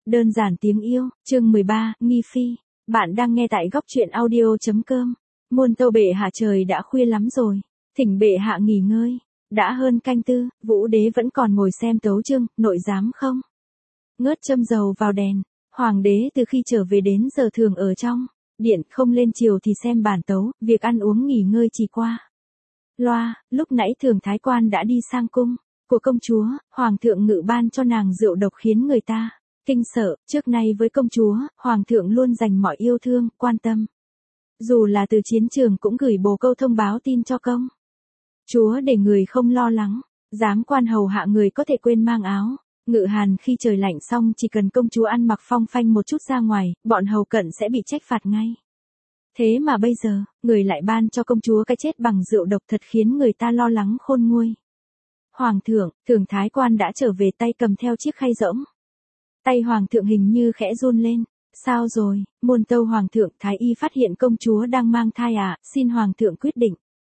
Đơn giản tiếng yêu, chương 13, Nghi Phi. Bạn đang nghe tại góc truyện audio.com. Muôn tâu bệ hạ, trời đã khuya lắm rồi. Thỉnh bệ hạ nghỉ ngơi. Đã hơn canh tư, Vũ đế vẫn còn ngồi xem tấu chương, nội giám không? Ngớt châm dầu vào đèn. Hoàng đế từ khi trở về đến giờ thường ở trong điện, không lên triều thì xem bản tấu, việc ăn uống nghỉ ngơi chỉ qua loa. Lúc nãy thường thái quan đã đi sang cung của công chúa, hoàng thượng ngự ban cho nàng rượu độc khiến người ta kinh sợ. Trước nay với công chúa, hoàng thượng luôn dành mọi yêu thương, quan tâm. Dù là từ chiến trường cũng gửi bồ câu thông báo tin cho công chúa để người không lo lắng. Giám quan hầu hạ người có thể quên mang áo ngự hàn khi trời lạnh, xong chỉ cần công chúa ăn mặc phong phanh một chút ra ngoài, bọn hầu cận sẽ bị trách phạt ngay. Thế mà bây giờ, người lại ban cho công chúa cái chết bằng rượu độc, thật khiến người ta lo lắng khôn nguôi. Hoàng thượng, thường thái quan đã trở về, tay cầm theo chiếc khay rỗng. Tay hoàng thượng hình như khẽ run lên. Sao rồi? Muôn tâu hoàng thượng, thái y phát hiện công chúa đang mang thai à, xin hoàng thượng quyết định.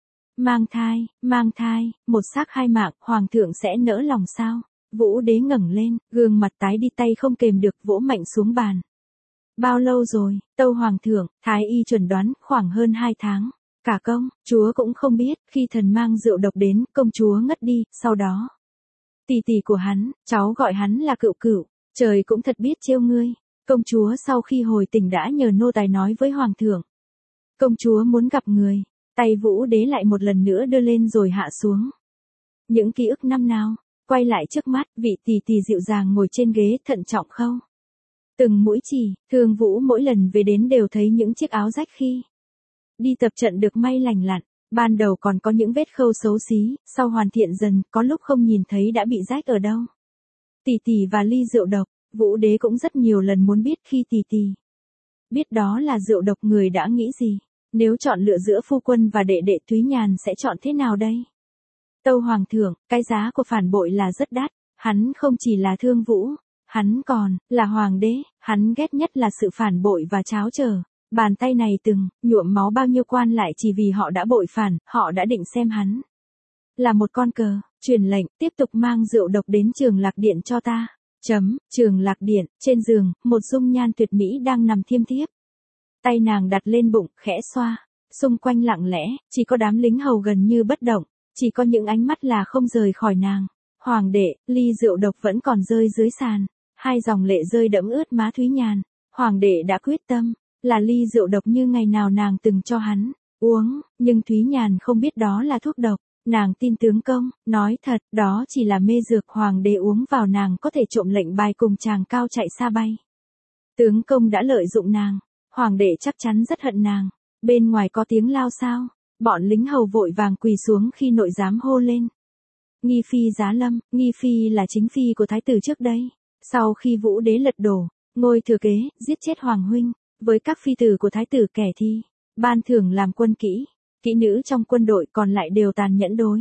Mang thai, một xác hai mạng, hoàng thượng sẽ nỡ lòng sao? Vũ đế ngẩng lên, gương mặt tái đi, tay không kềm được vỗ mạnh xuống bàn. Bao lâu rồi? Tâu hoàng thượng, thái y chuẩn đoán khoảng hơn 2 tháng. Cả công chúa cũng không biết, khi thần mang rượu độc đến, công chúa ngất đi, sau đó tỷ tỷ của hắn, cháu gọi hắn là Cựu Cựu, trời cũng thật biết trêu ngươi. Công chúa sau khi hồi tỉnh đã nhờ nô tài nói với hoàng thượng. Công chúa muốn gặp người. Tay Vũ đế lại một lần nữa đưa lên rồi hạ xuống. Những ký ức năm nào quay lại trước mắt, vị tỷ tỷ dịu dàng ngồi trên ghế, thận trọng khâu từng mũi chỉ. Thương Vũ mỗi lần về đến đều thấy những chiếc áo rách khi đi tập trận được may lành lặn. Ban đầu còn có những vết khâu xấu xí, sau hoàn thiện dần, có lúc không nhìn thấy đã bị rách ở đâu. Tỷ tỷ và ly rượu độc, Vũ đế cũng rất nhiều lần muốn biết khi tỷ tỷ biết đó là rượu độc, người đã nghĩ gì. Nếu chọn lựa giữa phu quân và đệ đệ Thúy Nhàn sẽ chọn thế nào đây? Tâu hoàng thượng, cái giá của phản bội là rất đắt. Hắn không chỉ là Thương Vũ, hắn còn là hoàng đế. Hắn ghét nhất là sự phản bội và tráo trở. Bàn tay này từng nhuộm máu bao nhiêu quan lại chỉ vì họ đã bội phản. Họ đã định xem hắn là một con cờ. Truyền lệnh, tiếp tục mang rượu độc đến Trường Lạc Điện cho ta. Trường Lạc Điện, trên giường, một dung nhan tuyệt mỹ đang nằm thiêm thiếp. Tay nàng đặt lên bụng, khẽ xoa. Xung quanh lặng lẽ, chỉ có đám lính hầu gần như bất động. Chỉ có những ánh mắt là không rời khỏi nàng. Hoàng đệ, ly rượu độc vẫn còn rơi dưới sàn. 2 dòng lệ rơi đẫm ướt má Thúy Nhàn. Hoàng đệ đã quyết tâm, là ly rượu độc như ngày nào nàng từng cho hắn uống, nhưng Thúy Nhàn không biết đó là thuốc độc. Nàng tin tướng công, nói thật, đó chỉ là mê dược. Hoàng đế uống vào nàng có thể trộm lệnh bài cùng chàng cao chạy xa bay. Tướng công đã lợi dụng nàng. Hoàng đệ chắc chắn rất hận nàng. Bên ngoài có tiếng lao xao. Bọn lính hầu vội vàng quỳ xuống khi nội giám hô lên. Nghi Phi giá lâm. Nghi Phi là chính phi của thái tử trước đây. Sau khi Vũ đế lật đổ ngôi thừa kế, giết chết hoàng huynh, với các phi tử của thái tử kẻ thi ban thưởng làm quân kỹ nữ trong quân đội, còn lại đều tàn nhẫn đối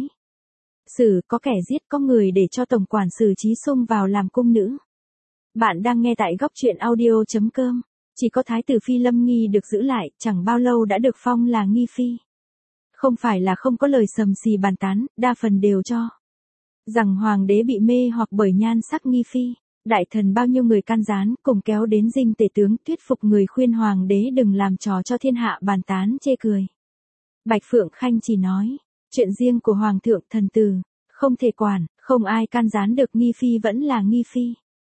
xử, có kẻ giết, có người để cho tổng quản xử Trí Sung vào làm cung nữ. Bạn đang nghe tại góc truyện audio.com. Chỉ có thái tử phi Lâm Nghi được giữ lại, chẳng bao lâu đã được phong là Nghi Phi. Không phải là không có lời sầm xì bàn tán, đa phần đều cho rằng hoàng đế bị mê hoặc bởi nhan sắc Nghi Phi. Đại thần bao nhiêu người can gián, cùng kéo đến dinh tể tướng, thuyết phục người khuyên hoàng đế đừng làm trò cho thiên hạ bàn tán chê cười. Bạch Phượng Khanh chỉ nói, chuyện riêng của hoàng thượng thần tử không thể quản, không ai can gián được. Nghi Phi vẫn là Nghi Phi.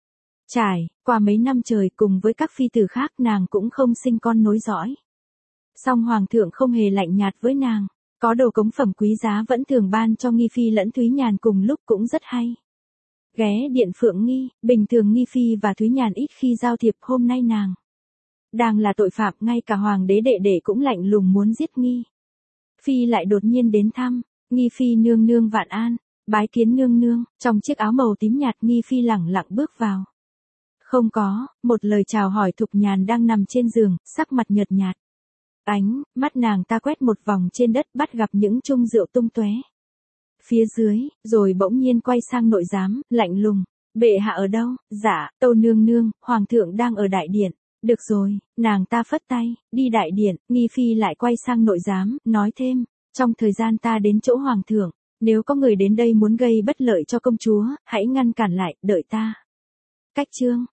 Trải qua mấy năm trời cùng với các phi tử khác, nàng cũng không sinh con nối dõi. Song hoàng thượng không hề lạnh nhạt với nàng, có đồ cống phẩm quý giá vẫn thường ban cho Nghi Phi lẫn Thúy Nhàn, cùng lúc cũng rất hay ghé điện Phượng Nghi. Bình thường Nghi Phi và Thúy Nhàn ít khi giao thiệp, hôm nay nàng đang là tội phạm, ngay cả hoàng đế đệ đệ cũng lạnh lùng muốn giết Nghi Phi lại đột nhiên đến thăm. Nghi Phi nương nương vạn an. Bái kiến nương nương. Trong chiếc áo màu tím nhạt, Nghi Phi lẳng lặng bước vào. Không có một lời chào hỏi. Thục Nhàn đang nằm trên giường, sắc mặt nhợt nhạt. Ánh mắt nàng ta quét một vòng trên đất, bắt gặp những chung rượu tung tóe phía dưới, rồi bỗng nhiên quay sang nội giám, lạnh lùng. Bệ hạ ở đâu? Dạ, Tâu nương nương, hoàng thượng đang ở đại điện. Được rồi, nàng ta phất tay, đi đại điện. Nghi Phi lại quay sang nội giám, nói thêm, trong thời gian ta đến chỗ hoàng thượng, nếu có người đến đây muốn gây bất lợi cho công chúa, hãy ngăn cản lại, đợi ta cách chương.